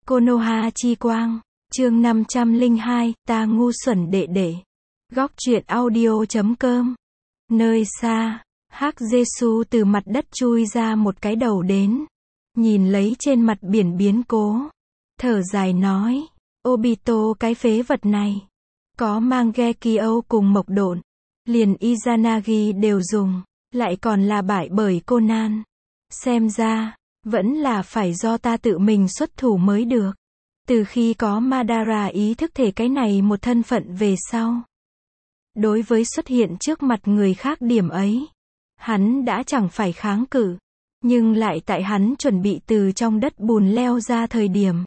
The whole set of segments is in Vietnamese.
Konoha chi quang, chương 502, ta ngu xuẩn đệ đệ. Góc truyện audio.com. Nơi xa, Hắc Giê-xu từ mặt đất chui ra một cái đầu đến, nhìn lấy trên mặt biển biến cố, thở dài nói, Obito cái phế vật này, có Mangekyo cùng Mộc Độn, liền Izanagi đều dùng, lại còn là bại bởi Conan. Xem ra, vẫn là phải do ta tự mình xuất thủ mới được. Từ khi có Madara ý thức thể cái này một thân phận về sau, đối với xuất hiện trước mặt người khác điểm ấy, hắn đã chẳng phải kháng cự, nhưng lại tại hắn chuẩn bị từ trong đất bùn leo ra thời điểm,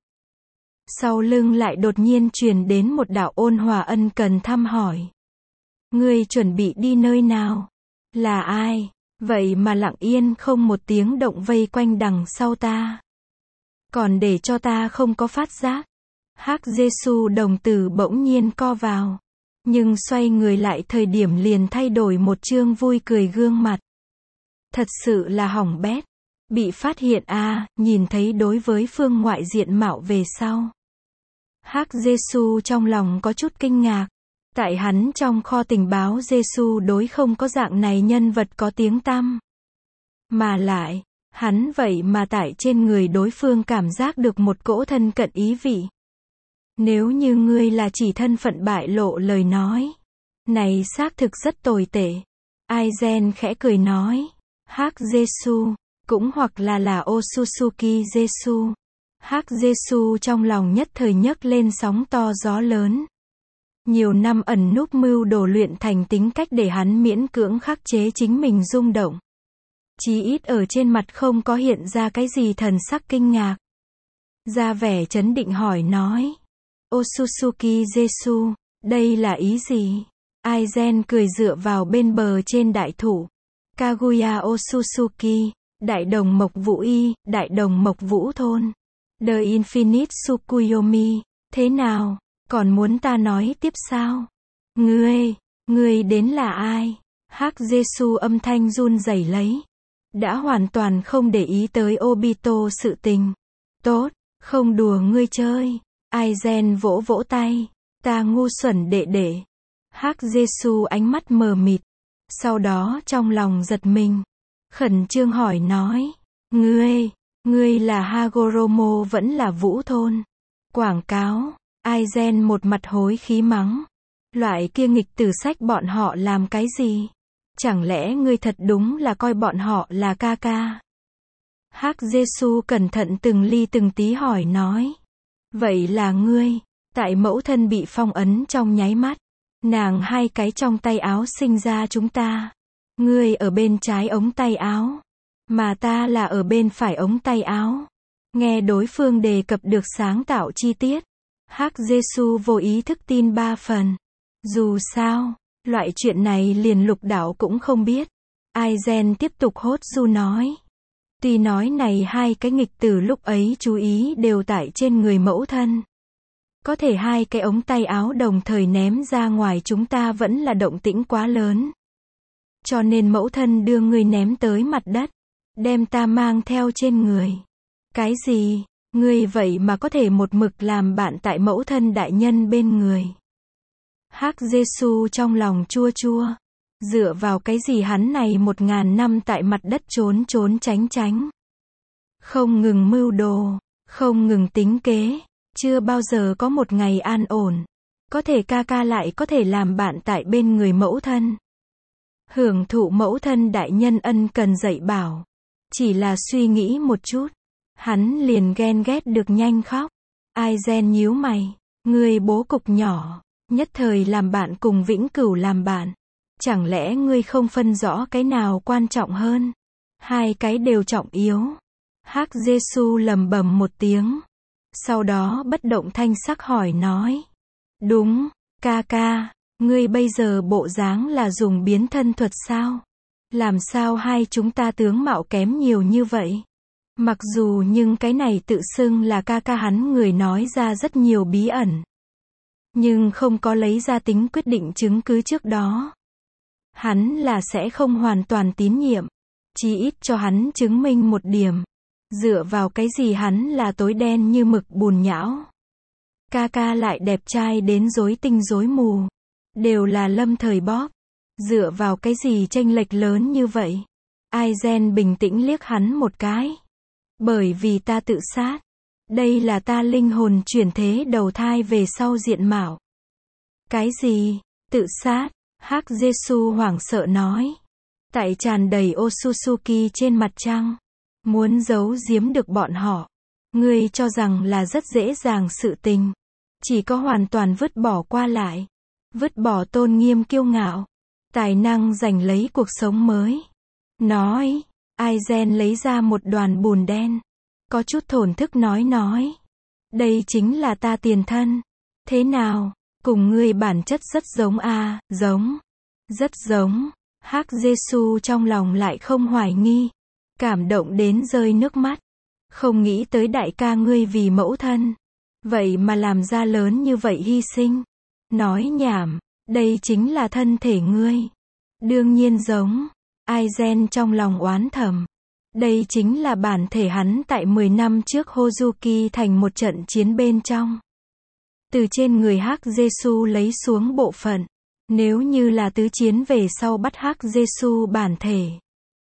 sau lưng lại đột nhiên truyền đến một đạo ôn hòa ân cần thăm hỏi. Ngươi chuẩn bị đi nơi nào? Là ai? Vậy mà lặng yên không một tiếng động vây quanh đằng sau ta. Còn để cho ta không có phát giác. Hắc Giê-xu đồng tử bỗng nhiên co vào. Nhưng xoay người lại thời điểm liền thay đổi một trương vui cười gương mặt. Thật sự là hỏng bét. Bị phát hiện nhìn thấy đối với phương ngoại diện mạo về sau. Hắc Giê-xu trong lòng có chút kinh ngạc. Tại hắn trong kho tình báo Giê-xu đối không có dạng này nhân vật có tiếng tăm. Mà lại, hắn vậy mà tại trên người đối phương cảm giác được một cỗ thân cận ý vị. Nếu như ngươi là chỉ thân phận bại lộ lời nói, này xác thực rất tồi tệ. Aizen khẽ cười nói, Hắc Giê-xu, cũng hoặc là Otsutsuki Giê-xu. Hắc Giê-xu trong lòng nhất thời nhấc lên sóng to gió lớn. Nhiều năm ẩn núp mưu đồ luyện thành tính cách để hắn miễn cưỡng khắc chế chính mình rung động. Chí ít ở trên mặt không có hiện ra cái gì thần sắc kinh ngạc. Ra vẻ trấn định hỏi nói. Otsutsuki Giê-xu, đây là ý gì? Aizen cười dựa vào bên bờ trên đại thụ. Kaguya Otsutsuki, đại đồng Mộc Vũ Y, đại đồng Mộc Vũ Thôn. The Infinite Tsukuyomi, thế nào? Còn muốn ta nói tiếp sao? Ngươi đến là ai? Hắc Giê-xu âm thanh run rẩy lấy. Đã hoàn toàn không để ý tới Obito sự tình. Tốt, không đùa ngươi chơi. Aizen vỗ vỗ tay. Ta ngu xuẩn đệ đệ. Hắc Giê-xu ánh mắt mờ mịt. Sau đó trong lòng giật mình. Khẩn trương hỏi nói. Ngươi là Hagoromo vẫn là Vũ Thôn. Quảng cáo. Aizen một mặt hối khí mắng. Loại kia nghịch tử sách bọn họ làm cái gì? Chẳng lẽ ngươi thật đúng là coi bọn họ là ca ca? Hắc Giê-xu cẩn thận từng ly từng tí hỏi nói. Vậy là ngươi, tại mẫu thân bị phong ấn trong nháy mắt. Nàng hai cái trong tay áo sinh ra chúng ta. Ngươi ở bên trái ống tay áo. Mà ta là ở bên phải ống tay áo. Nghe đối phương đề cập được sáng tạo chi tiết. Hắc Giê-xu vô ý thức tin 3 phần. Dù sao, loại chuyện này liền Lục Đảo cũng không biết. Aizen tiếp tục hốt du nói. Tuy nói này hai cái nghịch tử lúc ấy chú ý đều tại trên người mẫu thân. Có thể hai cái ống tay áo đồng thời ném ra ngoài chúng ta vẫn là động tĩnh quá lớn. Cho nên mẫu thân đưa ngươi ném tới mặt đất. Đem ta mang theo trên người. Cái gì? Ngươi vậy mà có thể một mực làm bạn tại mẫu thân đại nhân bên người. Hắc Giê-xu trong lòng chua chua. Dựa vào cái gì hắn này 1000 năm tại mặt đất trốn tránh. Không ngừng mưu đồ, không ngừng tính kế. Chưa bao giờ có một ngày an ổn. Có thể ca ca lại có thể làm bạn tại bên người mẫu thân. Hưởng thụ mẫu thân đại nhân ân cần dạy bảo. Chỉ là suy nghĩ một chút. Hắn liền ghen ghét được nhanh khóc. Aizen nhíu mày. Ngươi bố cục nhỏ. Nhất thời làm bạn cùng vĩnh cửu làm bạn. Chẳng lẽ ngươi không phân rõ cái nào quan trọng hơn? Hai cái đều trọng yếu. Hắc Giê-xu lầm bầm một tiếng. Sau đó bất động thanh sắc hỏi nói. Đúng, ca ca. Ngươi bây giờ bộ dáng là dùng biến thân thuật sao? Làm sao hai chúng ta tướng mạo kém nhiều như vậy? Mặc dù nhưng cái này tự xưng là ca ca hắn người nói ra rất nhiều bí ẩn. Nhưng không có lấy ra tính quyết định chứng cứ trước đó. Hắn là sẽ không hoàn toàn tín nhiệm. Chỉ ít cho hắn chứng minh một điểm. Dựa vào cái gì hắn là tối đen như mực bùn nhão. Ca ca lại đẹp trai đến rối tinh rối mù. Đều là lâm thời bóp. Dựa vào cái gì chênh lệch lớn như vậy? Aizen bình tĩnh liếc hắn một cái. Bởi vì ta tự sát. Đây là ta linh hồn chuyển thế đầu thai về sau diện mạo. Cái gì? Tự sát? Hắc Jesu hoảng sợ nói. Tại tràn đầy Otsutsuki trên mặt trăng. Muốn giấu giếm được bọn họ. Ngươi cho rằng là rất dễ dàng sự tình. Chỉ có hoàn toàn vứt bỏ qua lại. Vứt bỏ tôn nghiêm kiêu ngạo. Tài năng giành lấy cuộc sống mới. Nói. Aizen lấy ra một đoàn bùn đen. Có chút thổn thức nói. Đây chính là ta tiền thân. Thế nào? Cùng ngươi bản chất rất giống à, giống. Rất giống. Hắc Jesu trong lòng lại không hoài nghi. Cảm động đến rơi nước mắt. Không nghĩ tới đại ca ngươi vì mẫu thân. Vậy mà làm ra lớn như vậy hy sinh. Nói nhảm. Đây chính là thân thể ngươi. Đương nhiên giống. Aizen trong lòng oán thầm. Đây chính là bản thể hắn tại 10 năm trước Hozuki thành một trận chiến bên trong. Từ trên người Hắc Jesu lấy xuống bộ phận. Nếu như là tứ chiến về sau bắt Hắc Jesu bản thể.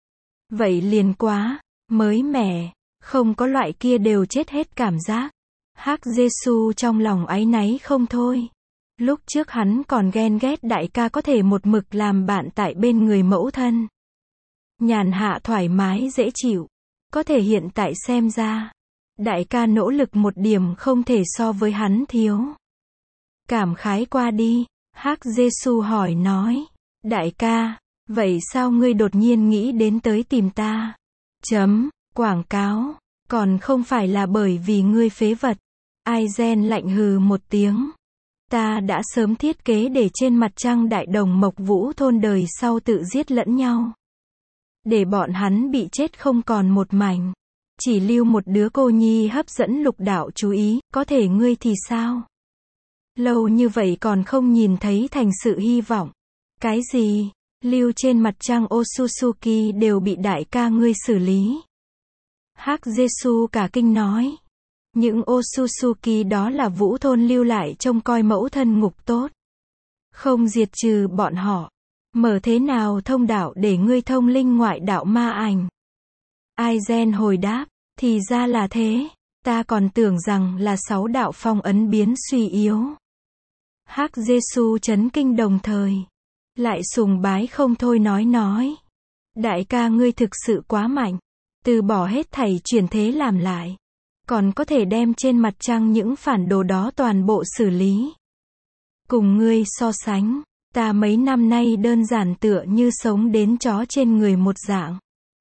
Vậy liền quá, mới mẻ, không có loại kia đều chết hết cảm giác. Hắc Jesu trong lòng áy náy không thôi. Lúc trước hắn còn ghen ghét đại ca có thể một mực làm bạn tại bên người mẫu thân. Nhàn hạ thoải mái dễ chịu. Có thể hiện tại xem ra. Đại ca nỗ lực một điểm không thể so với hắn thiếu. Cảm khái qua đi. Hắc Jesu hỏi nói. Đại ca, vậy sao ngươi đột nhiên nghĩ đến tới tìm ta? Quảng cáo. Còn không phải là bởi vì ngươi phế vật. Aizen lạnh hừ một tiếng. Ta đã sớm thiết kế để trên mặt trăng đại đồng Mộc Vũ thôn đời sau tự giết lẫn nhau. Để bọn hắn bị chết không còn một mảnh. Chỉ lưu một đứa cô nhi hấp dẫn lục đạo chú ý, có thể ngươi thì sao? Lâu như vậy còn không nhìn thấy thành sự hy vọng. Cái gì? Lưu trên mặt trăng Otsutsuki đều bị đại ca ngươi xử lý. Hắc Jesu cả kinh nói. Những Otsutsuki đó là Vũ thôn lưu lại trông coi mẫu thân ngục tốt. Không diệt trừ bọn họ. Mở thế nào thông đạo để ngươi thông linh ngoại đạo ma ảnh? Aizen hồi đáp. Thì ra là thế. Ta còn tưởng rằng là 6 đạo phong ấn biến suy yếu. Hắc Jesu chấn kinh đồng thời. Lại sùng bái không thôi nói. Đại ca ngươi thực sự quá mạnh. Từ bỏ hết thảy chuyển thế làm lại. Còn có thể đem trên mặt trăng những phản đồ đó toàn bộ xử lý. Cùng ngươi so sánh. Ta mấy năm nay đơn giản tựa như sống đến chó trên người một dạng.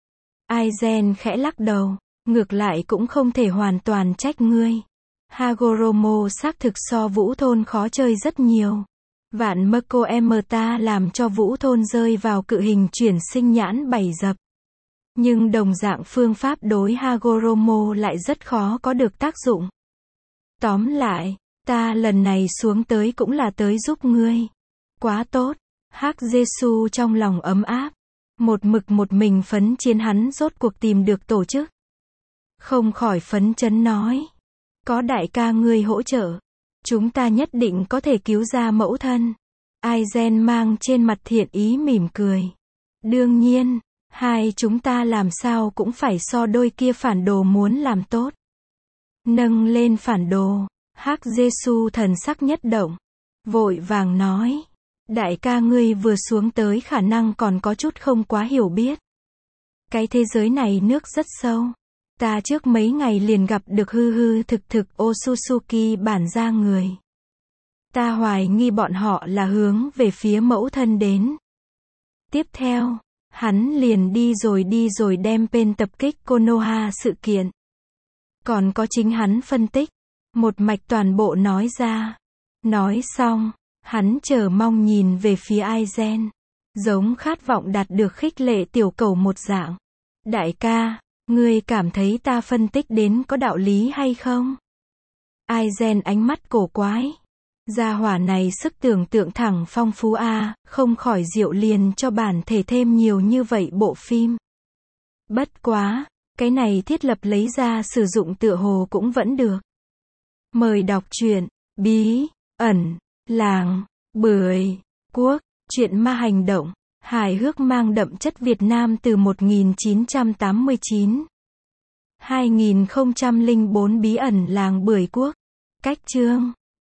Aizen khẽ lắc đầu. Ngược lại cũng không thể hoàn toàn trách ngươi. Hagoromo xác thực so Vũ thôn khó chơi rất nhiều. Vạn Mako ta làm cho Vũ thôn rơi vào cự hình chuyển sinh nhãn 7 dập. Nhưng đồng dạng phương pháp đối Hagoromo lại rất khó có được tác dụng. Tóm lại, ta lần này xuống tới cũng là tới giúp ngươi. Quá tốt. Hắc Jesu trong lòng ấm áp. Một mực một mình phấn chiến hắn rốt cuộc tìm được tổ chức. Không khỏi phấn chấn nói. Có đại ca ngươi hỗ trợ. Chúng ta nhất định có thể cứu ra mẫu thân. Aizen mang trên mặt thiện ý mỉm cười. Đương nhiên, hai chúng ta làm sao cũng phải so đôi kia phản đồ muốn làm tốt. Nâng lên phản đồ. Hắc Jesu thần sắc nhất động. Vội vàng nói. Đại ca ngươi vừa xuống tới khả năng còn có chút không quá hiểu biết. Cái thế giới này nước rất sâu. Ta trước mấy ngày liền gặp được hư thực Otsutsuki bản gia người. Ta hoài nghi bọn họ là hướng về phía mẫu thân đến. Tiếp theo, hắn liền đi rồi đem bên tập kích Konoha sự kiện. Còn có chính hắn phân tích. Một mạch toàn bộ nói ra. Nói xong, hắn chờ mong nhìn về phía Aizen. Giống khát vọng đạt được khích lệ tiểu cầu một dạng. Đại ca. Ngươi cảm thấy ta phân tích đến có đạo lý hay không? Aizen ánh mắt cổ quái. Gia hỏa này sức tưởng tượng thẳng phong phú a, không khỏi diệu liền cho bản thể thêm nhiều như vậy bộ phim. Bất quá, Cái này thiết lập lấy ra sử dụng tựa hồ cũng vẫn được. Mời đọc truyện Bí ẩn làng Bưởi Quốc, truyện ma hành động, hài hước mang đậm chất Việt Nam từ 1989. 2004 Bí ẩn làng Bưởi Quốc. Cách chương